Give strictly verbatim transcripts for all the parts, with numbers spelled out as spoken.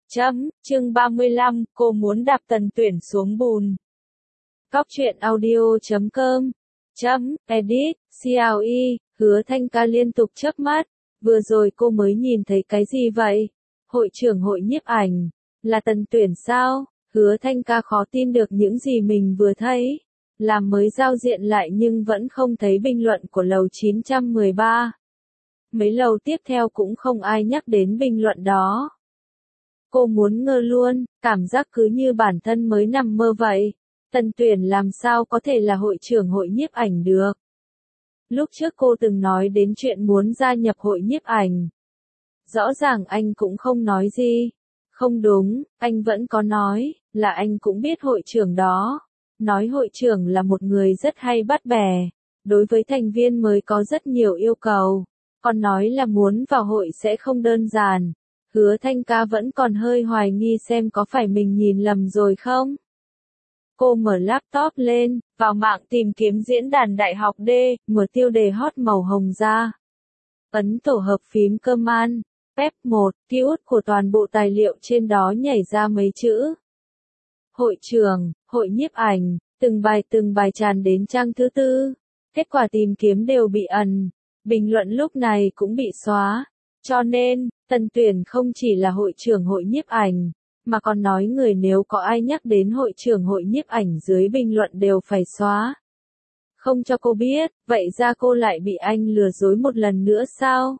Chấm, chương ba mươi lăm, cô muốn đạp Tần Tuyển xuống bùn. Cóc truyện audio chấm com. Chấm, edit, CLE, Hứa Thanh Ca liên tục chớp mắt. Vừa rồi cô mới nhìn thấy cái gì vậy? Hội trưởng hội nhiếp ảnh. Là Tần Tuyển sao? Hứa Thanh Ca khó tin được những gì mình vừa thấy. Làm mới giao diện lại nhưng vẫn không thấy bình luận của lầu chín trăm mười ba. Mấy lầu tiếp theo cũng không ai nhắc đến bình luận đó. Cô muốn ngơ luôn, cảm giác cứ như bản thân mới nằm mơ vậy. Tần Tuyển làm sao có thể là hội trưởng hội nhiếp ảnh được? Lúc trước cô từng nói đến chuyện muốn gia nhập hội nhiếp ảnh. Rõ ràng anh cũng không nói gì. Không đúng, anh vẫn có nói, là anh cũng biết hội trưởng đó. Nói hội trưởng là một người rất hay bắt bè. Đối với thành viên mới có rất nhiều yêu cầu. Còn nói là muốn vào hội sẽ không đơn giản. Hứa Thanh Ca vẫn còn hơi hoài nghi xem có phải mình nhìn lầm rồi không. Cô mở laptop lên, vào mạng tìm kiếm diễn đàn Đại học D, mở tiêu đề hot màu hồng ra. Ấn tổ hợp phím Command, F một, keyword của toàn bộ tài liệu trên đó nhảy ra mấy chữ. Hội trưởng, hội nhiếp ảnh, từng bài từng bài tràn đến trang thứ tư. Kết quả tìm kiếm đều bị ẩn. Bình luận lúc này cũng bị xóa. Cho nên, Tần Tuyển không chỉ là hội trưởng hội nhiếp ảnh, mà còn nói người nếu có ai nhắc đến hội trưởng hội nhiếp ảnh dưới bình luận đều phải xóa. Không cho cô biết, vậy ra cô lại bị anh lừa dối một lần nữa sao?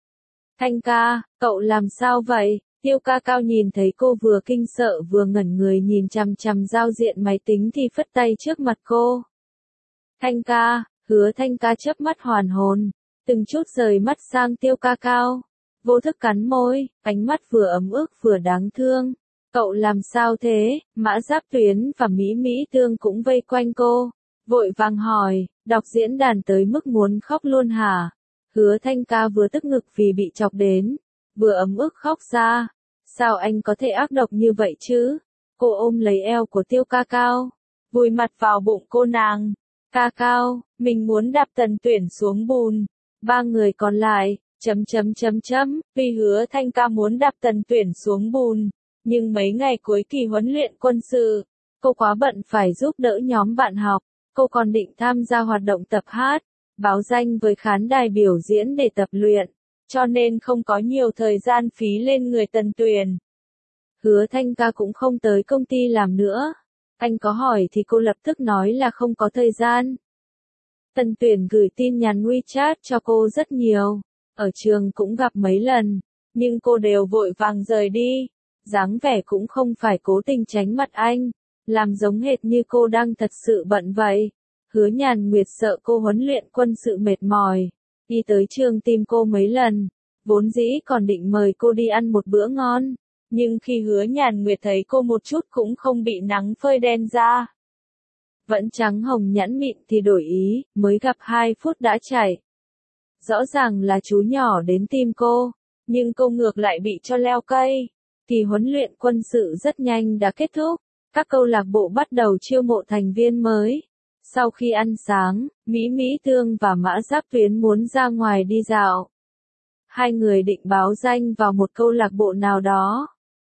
Thanh ca, cậu làm sao vậy? Tiêu ca cao nhìn thấy cô vừa kinh sợ vừa ngẩn người nhìn chằm chằm giao diện máy tính thì phất tay trước mặt cô. Thanh ca, Hứa Thanh ca chớp mắt hoàn hồn, từng chút rời mắt sang Tiêu ca cao. Vô thức cắn môi, ánh mắt vừa ấm ức vừa đáng thương. Cậu làm sao thế? Mã Giáp Tuyến và Mỹ Mỹ Tương cũng vây quanh cô. Vội vàng hỏi, đọc diễn đàn tới mức muốn khóc luôn hả? Hứa Thanh ca vừa tức ngực vì bị chọc đến, vừa ấm ức khóc ra. Sao anh có thể ác độc như vậy chứ? Cô ôm lấy eo của Tiêu ca cao, vùi mặt vào bụng cô nàng. Ca cao, mình muốn đạp Tần Tuyển xuống bùn. Ba người còn lại. Chấm chấm chấm chấm, vì Hứa Thanh ca muốn đạp Tần Tuyển xuống bùn, nhưng mấy ngày cuối kỳ huấn luyện quân sự, cô quá bận phải giúp đỡ nhóm bạn học, cô còn định tham gia hoạt động tập hát, báo danh với khán đài biểu diễn để tập luyện, cho nên không có nhiều thời gian phí lên người Tần Tuyển. Hứa Thanh ca cũng không tới công ty làm nữa, anh có hỏi thì cô lập tức nói là không có thời gian. Tần Tuyển gửi tin nhắn WeChat cho cô rất nhiều. Ở trường cũng gặp mấy lần, nhưng cô đều vội vàng rời đi, dáng vẻ cũng không phải cố tình tránh mặt anh, làm giống hệt như cô đang thật sự bận vậy. Hứa Nhàn Nguyệt sợ cô huấn luyện quân sự mệt mỏi, đi tới trường tìm cô mấy lần, vốn dĩ còn định mời cô đi ăn một bữa ngon, nhưng khi Hứa Nhàn Nguyệt thấy cô một chút cũng không bị nắng phơi đen da, vẫn trắng hồng nhẵn mịn thì đổi ý, mới gặp hai phút đã chạy. Rõ ràng là chú nhỏ đến tìm cô, nhưng cô ngược lại bị cho leo cây. Kỳ huấn luyện quân sự rất nhanh đã kết thúc, các câu lạc bộ bắt đầu chiêu mộ thành viên mới. Sau khi ăn sáng, Mỹ Mỹ Tương và Mã Giáp Tuyến muốn ra ngoài đi dạo. Hai người định báo danh vào một câu lạc bộ nào đó.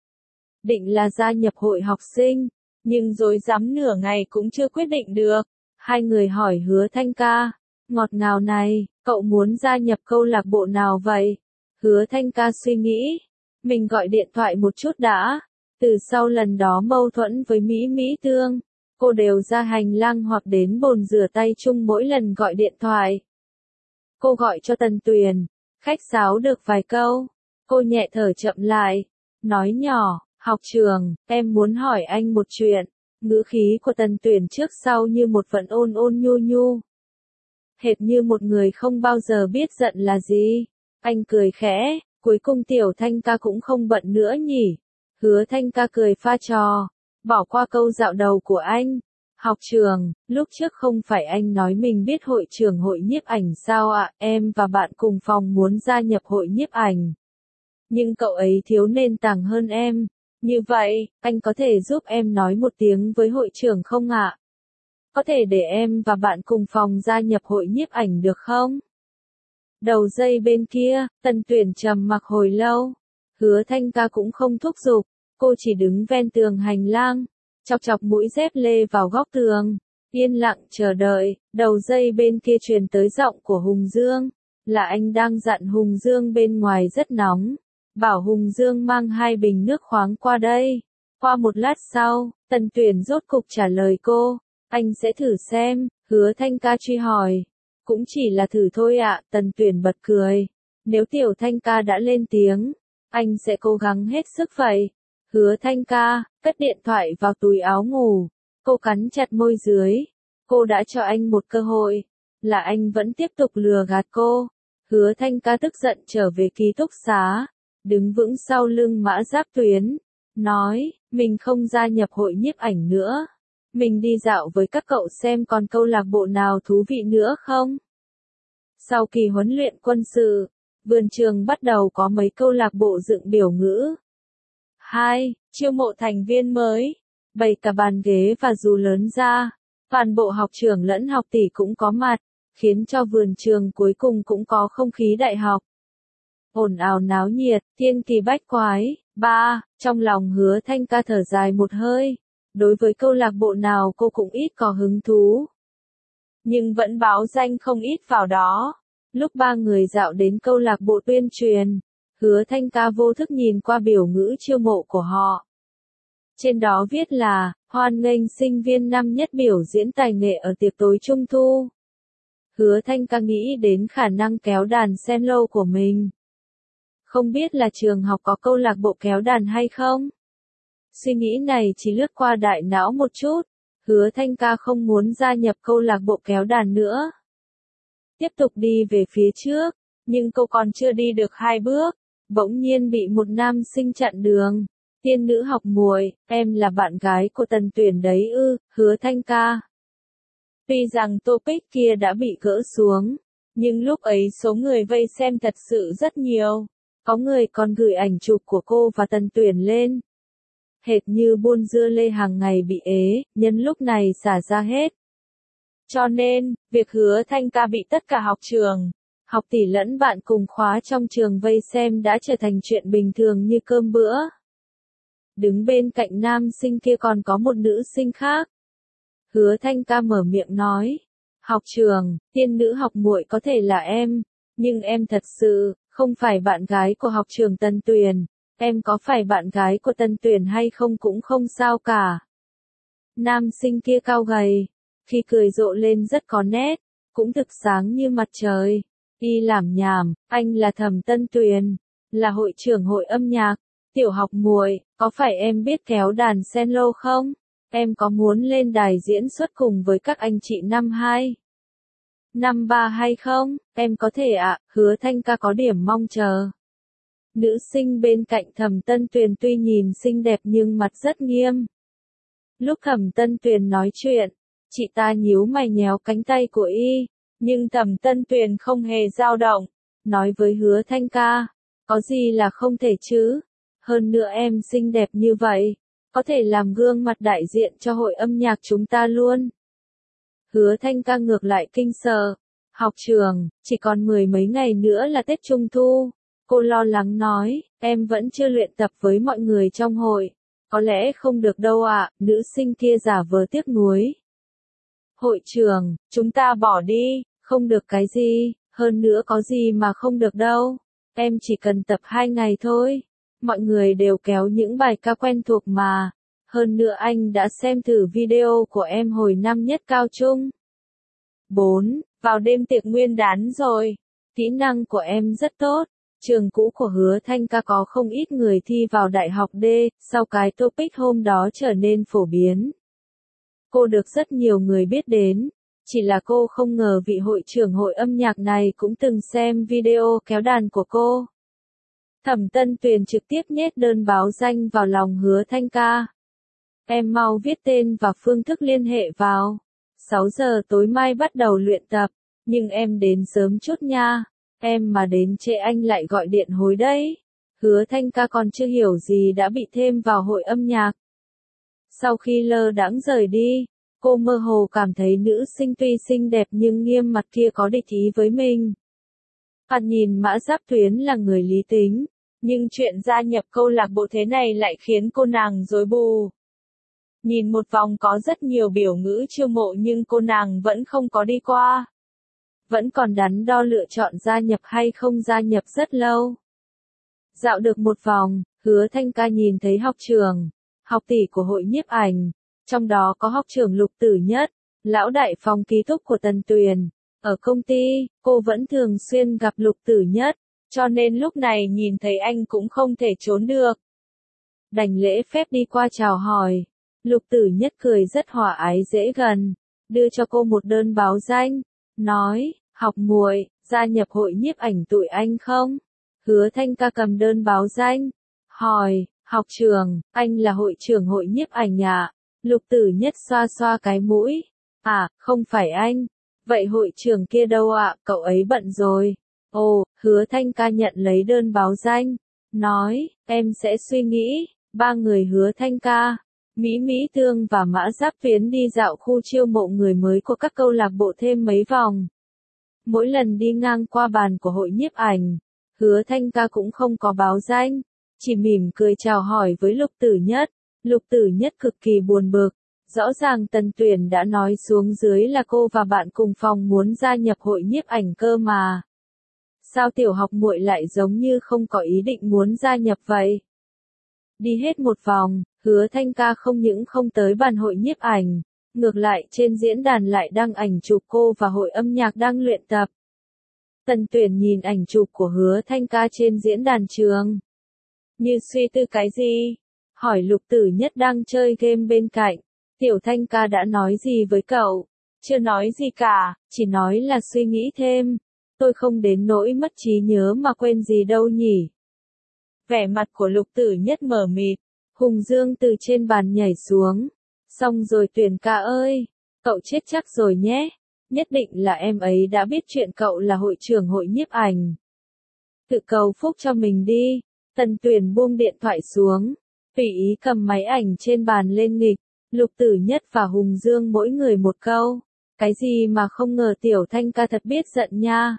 Định là gia nhập hội học sinh, nhưng rối rắm nửa ngày cũng chưa quyết định được. Hai người hỏi Hứa Thanh ca, ngọt ngào này, cậu muốn gia nhập câu lạc bộ nào vậy? Hứa Thanh ca suy nghĩ, mình gọi điện thoại một chút đã. Từ sau lần đó mâu thuẫn với Mỹ Mỹ Tương, cô đều ra hành lang hoặc đến bồn rửa tay chung mỗi lần gọi điện thoại. Cô gọi cho Tần Tuyển, khách sáo được vài câu, cô nhẹ thở chậm lại, nói nhỏ, học trường, em muốn hỏi anh một chuyện. Ngữ khí của Tần Tuyển trước sau như một vận ôn ôn nhu nhu. Hệt như một người không bao giờ biết giận là gì. Anh cười khẽ, cuối cùng Tiểu Thanh ca cũng không bận nữa nhỉ. Hứa Thanh ca cười pha trò, bỏ qua câu dạo đầu của anh. Học trường, lúc trước không phải anh nói mình biết hội trưởng hội nhiếp ảnh sao ạ? Em và bạn cùng phòng muốn gia nhập hội nhiếp ảnh. Nhưng cậu ấy thiếu nền tảng hơn em. Như vậy, anh có thể giúp em nói một tiếng với hội trưởng không ạ? Có thể để em và bạn cùng phòng gia nhập hội nhiếp ảnh được không? Đầu dây bên kia, Tần Tuyển trầm mặc hồi lâu. Hứa Thanh ca cũng không thúc giục, Cô chỉ đứng ven tường hành lang, chọc chọc mũi dép lê vào góc tường, yên lặng chờ đợi. Đầu dây bên kia truyền tới giọng của Hùng Dương, là anh đang dặn Hùng Dương bên ngoài rất nóng, bảo Hùng Dương mang hai bình nước khoáng qua đây. Qua một lát sau, Tần Tuyển rốt cục trả lời cô, anh sẽ thử xem. Hứa Thanh Ca truy hỏi, cũng chỉ là thử thôi ạ. Tần Tuyển bật cười, nếu Tiểu Thanh Ca đã lên tiếng, anh sẽ cố gắng hết sức vậy. Hứa Thanh Ca cất điện thoại vào túi áo ngủ, cô cắn chặt môi dưới. Cô đã cho anh một cơ hội, là anh vẫn tiếp tục lừa gạt cô. Hứa Thanh Ca tức giận trở về ký túc xá, đứng vững sau lưng Mã Giáp Tuyến, nói, mình không gia nhập hội nhiếp ảnh nữa. Mình đi dạo với các cậu xem còn câu lạc bộ nào thú vị nữa không? Sau kỳ huấn luyện quân sự, vườn trường bắt đầu có mấy câu lạc bộ dựng biểu ngữ. hai. Chiêu mộ thành viên mới, bày cả bàn ghế và dù lớn ra. Toàn bộ học trưởng lẫn học tỷ cũng có mặt, khiến cho vườn trường cuối cùng cũng có không khí đại học. Ồn ào náo nhiệt, thiên kỳ bách quái. ba. Trong lòng Hứa Thanh Ca thở dài một hơi. Đối với câu lạc bộ nào cô cũng ít có hứng thú, nhưng vẫn báo danh không ít vào đó. Lúc ba người dạo đến câu lạc bộ tuyên truyền, Hứa Thanh Ca vô thức nhìn qua biểu ngữ chiêu mộ của họ. Trên đó viết là, hoan nghênh sinh viên năm nhất biểu diễn tài nghệ ở tiệc tối trung thu. Hứa Thanh Ca nghĩ đến khả năng kéo đàn cello của mình. Không biết là trường học có câu lạc bộ kéo đàn hay không? Suy nghĩ này chỉ lướt qua đại não một chút. Hứa Thanh Ca không muốn gia nhập câu lạc bộ kéo đàn nữa. Tiếp tục đi về phía trước, nhưng cô còn chưa đi được hai bước, bỗng nhiên bị một nam sinh chặn đường. Tiên nữ học muội, em là bạn gái của Tần Tuyển đấy ư? Hứa Thanh Ca. Tuy rằng topic kia đã bị gỡ xuống, nhưng lúc ấy số người vây xem thật sự rất nhiều. Có người còn gửi ảnh chụp của cô và Tần Tuyển lên. Hệt như buôn dưa lê hàng ngày bị ế, nhân lúc này xả ra hết. Cho nên, việc Hứa Thanh Ca bị tất cả học trường, học tỷ lẫn bạn cùng khóa trong trường vây xem đã trở thành chuyện bình thường như cơm bữa. Đứng bên cạnh nam sinh kia còn có một nữ sinh khác. Hứa Thanh Ca mở miệng nói, học trường, tiên nữ học muội có thể là em, nhưng em thật sự không phải bạn gái của học trường Tần Tuyển. Em có phải bạn gái của Tần Tuyển hay không cũng không sao cả. Nam sinh kia cao gầy, khi cười rộ lên rất có nét, cũng thực sáng như mặt trời. Y làm nhảm, anh là Thẩm Tân Tuyền, là hội trưởng hội âm nhạc. Tiểu học muội, có phải em biết kéo đàn cello không? Em có muốn lên đài diễn xuất cùng với các anh chị năm hai, năm ba hay không? Em có thể ạ. Hứa Thanh Ca có điểm mong chờ. Nữ sinh bên cạnh Thẩm Tân Tuyền tuy nhìn xinh đẹp nhưng mặt rất nghiêm. Lúc Thẩm Tân Tuyền nói chuyện, chị ta nhíu mày nhéo cánh tay của y, nhưng Thẩm Tân Tuyền không hề dao động, nói với Hứa Thanh Ca, có gì là không thể chứ? Hơn nữa em xinh đẹp như vậy, có thể làm gương mặt đại diện cho hội âm nhạc chúng ta luôn. Hứa Thanh Ca ngược lại kinh sợ, học trường, chỉ còn mười mấy ngày nữa là Tết Trung Thu. Cô lo lắng nói, em vẫn chưa luyện tập với mọi người trong hội. Có lẽ không được đâu ạ. Nữ sinh kia giả vờ tiếc nuối. Hội trưởng, chúng ta bỏ đi, không được cái gì, hơn nữa có gì mà không được đâu. Em chỉ cần tập hai ngày thôi. Mọi người đều kéo những bài ca quen thuộc mà. Hơn nữa anh đã xem thử video của em hồi năm nhất cao trung. bốn. Vào đêm tiệc nguyên đán rồi. Kỹ năng của em rất tốt. Trường cũ của Hứa Thanh Ca có không ít người thi vào đại học D, sau cái topic hôm đó trở nên phổ biến. Cô được rất nhiều người biết đến, chỉ là cô không ngờ vị hội trưởng hội âm nhạc này cũng từng xem video kéo đàn của cô. Thẩm Tân Tuyền trực tiếp nhét đơn báo danh vào lòng Hứa Thanh Ca. Em mau viết tên và phương thức liên hệ vào. sáu giờ tối mai bắt đầu luyện tập, nhưng em đến sớm chút nha. Em mà đến trễ anh lại gọi điện hối đấy. Hứa Thanh Ca còn chưa hiểu gì đã bị thêm vào hội âm nhạc. Sau khi lơ đãng rời đi, cô mơ hồ cảm thấy nữ sinh tuy xinh đẹp nhưng nghiêm mặt kia có địch ý với mình. Thoạt nhìn Mã Giáp Tuyến là người lý tính, Nhưng chuyện gia nhập câu lạc bộ thế này lại khiến cô nàng rối bù. Nhìn một vòng có rất nhiều biểu ngữ chiêu mộ nhưng cô nàng vẫn không có đi qua. Vẫn còn đắn đo lựa chọn gia nhập hay không gia nhập rất lâu. Dạo được một vòng, Hứa Thanh Ca nhìn thấy học trưởng, học tỷ của hội nhiếp ảnh, trong đó có học trưởng Lục Tử Nhất, lão đại phòng ký túc của Tần Tuyền. Ở công ty, cô vẫn thường xuyên gặp Lục Tử Nhất, cho nên lúc này nhìn thấy anh cũng không thể trốn được. Đành lễ phép đi qua chào hỏi. Lục Tử Nhất cười rất hòa ái dễ gần, đưa cho cô một đơn báo danh, nói, học muội, gia nhập hội nhiếp ảnh tụi anh không? Hứa Thanh Ca cầm đơn báo danh, hỏi, học trưởng, anh là hội trưởng hội nhiếp ảnh à? Lục Tử Nhất xoa xoa cái mũi, à, không phải anh. Vậy hội trưởng kia đâu ạ, cậu ấy bận rồi. Ồ, Hứa Thanh Ca nhận lấy đơn báo danh, nói, em sẽ suy nghĩ. Ba người Hứa Thanh Ca, Mỹ Mỹ Thương và Mã Giáp Phiến đi dạo khu chiêu mộ người mới của các câu lạc bộ thêm mấy vòng. Mỗi lần đi ngang qua bàn của hội nhiếp ảnh, Hứa Thanh Ca cũng không có báo danh, chỉ mỉm cười chào hỏi với Lục Tử Nhất. Lục Tử Nhất cực kỳ buồn bực, rõ ràng Tần Tuyền đã nói xuống dưới là cô và bạn cùng phòng muốn gia nhập hội nhiếp ảnh cơ mà. Sao tiểu học muội lại giống như không có ý định muốn gia nhập vậy? Đi hết một vòng, Hứa Thanh Ca không những không tới bàn hội nhiếp ảnh, ngược lại trên diễn đàn lại đăng ảnh chụp cô và hội âm nhạc đang luyện tập. Tần Tuyền nhìn ảnh chụp của Hứa Thanh Ca trên diễn đàn trường. Như suy tư cái gì? Hỏi Lục Tử Nhất đang chơi game bên cạnh. Tiểu Thanh Ca đã nói gì với cậu? Chưa nói gì cả, chỉ nói là suy nghĩ thêm. Tôi không đến nỗi mất trí nhớ mà quên gì đâu nhỉ. Vẻ mặt của Lục Tử Nhất mờ mịt. Hùng Dương từ trên bàn nhảy xuống. Xong rồi Tuyền ca ơi, cậu chết chắc rồi nhé. Nhất định là em ấy đã biết chuyện cậu là hội trưởng hội nhiếp ảnh. Tự cầu phúc cho mình đi. Tần Tuyền buông điện thoại xuống, tùy ý cầm máy ảnh trên bàn lên nghịch. Lục Tử Nhất và Hùng Dương mỗi người một câu. Cái gì mà không ngờ Tiểu Thanh Ca thật biết giận nha.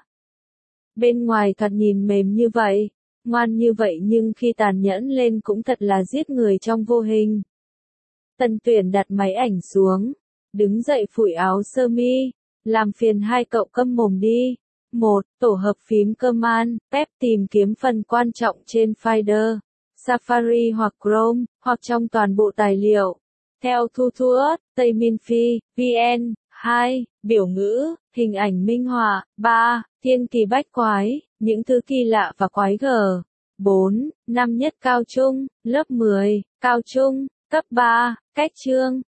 Bên ngoài thoạt nhìn mềm như vậy, ngoan như vậy nhưng khi tàn nhẫn lên cũng thật là giết người trong vô hình. Tần Tuyền đặt máy ảnh xuống, đứng dậy phủi áo sơ mi, làm phiền hai cậu câm mồm đi. Một, tổ hợp phím Command, Pep tìm kiếm phần quan trọng trên Finder, Safari hoặc Chrome, hoặc trong toàn bộ tài liệu. Theo Thu Thuất, Tây Minh Phi, vê en. Hai, biểu ngữ, hình ảnh minh họa. Ba, thiên kỳ bách quái, những thứ kỳ lạ và quái gở. Bốn, năm nhất cao trung, lớp mười, cao trung, cấp ba, cách chương.